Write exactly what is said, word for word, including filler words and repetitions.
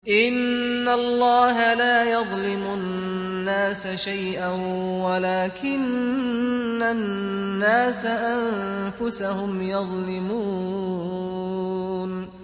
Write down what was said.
إِنَّ اللَّهَ لَا يَظْلِمُ النَّاسَ شَيْئًا وَلَٰكِنَّ النَّاسَ أَنفُسَهُمْ يَظْلِمُونَ